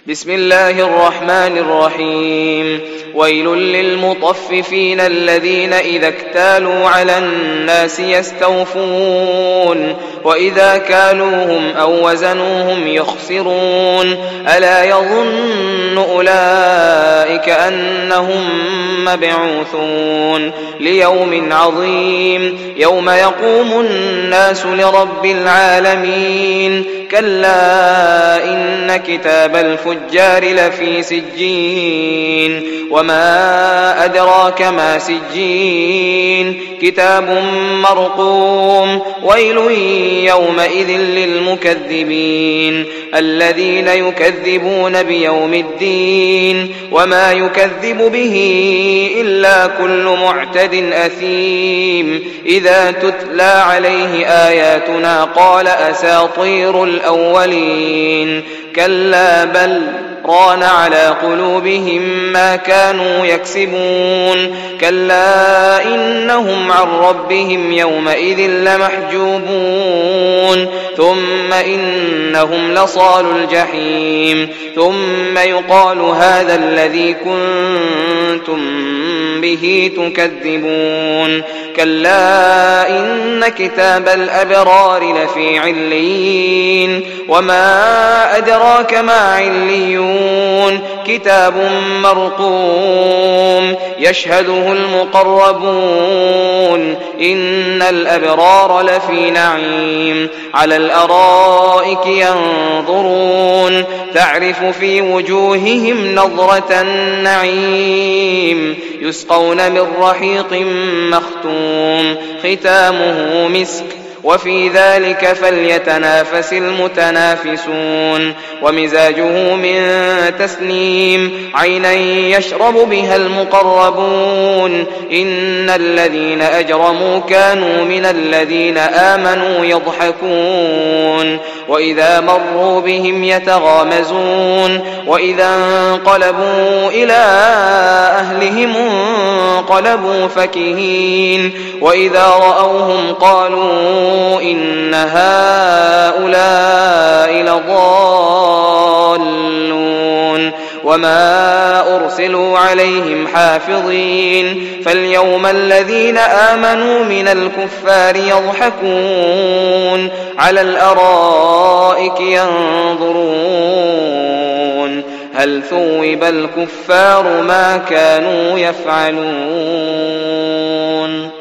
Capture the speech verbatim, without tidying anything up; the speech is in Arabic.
بسم الله الرحمن الرحيم. ويل للمطففين الذين إذا اكتالوا على الناس يستوفون وإذا كالوهم أو وزنوهم يخسرون ألا يظن أولئك أنهم مبعوثون ليوم عظيم يوم يقوم الناس لرب العالمين كلا إن كتاب الفجار لفي سجين وما أدراك ما سجين كتاب مرقوم ويل يومئذ للمكذبين الذين يكذبون بيوم الدين وما يكذب به إلا كل معتد أثيم إذا تتلى عليه آياتنا قال أساطير الأولين كلا بل ران على قلوبهم ما كانوا يكسبون كلا إنهم عن ربهم يومئذ لمحجوبون ثم إنهم لصال الجحيم ثم يقال هذا الذي كنتم به تكذبون كلا إن كتاب الأبرار لفي عليين وما أدراك ما عليون كتاب مرقوم يشهده المقربون إن الأبرار لفي نعيم على الأرائك ينظرون تعرف في وجوههم نظرة النعيم يسقون من رحيق مختوم ختامه مسك وفي ذلك فليتنافس المتنافسون ومزاجه من تسنيم عينا يشرب بها المقربون إن الذين أجرموا كانوا من الذين آمنوا يضحكون وإذا مروا بهم يتغامزون وإذا انقلبوا إلى أهلهم انقلبوا فكهين وإذا رأوهم قالوا إن هؤلاء لضالون وما أرسلوا عليهم حافظين فاليوم الذين آمنوا من الكفار يضحكون على الأرائك ينظرون هل ثوب الكفار ما كانوا يفعلون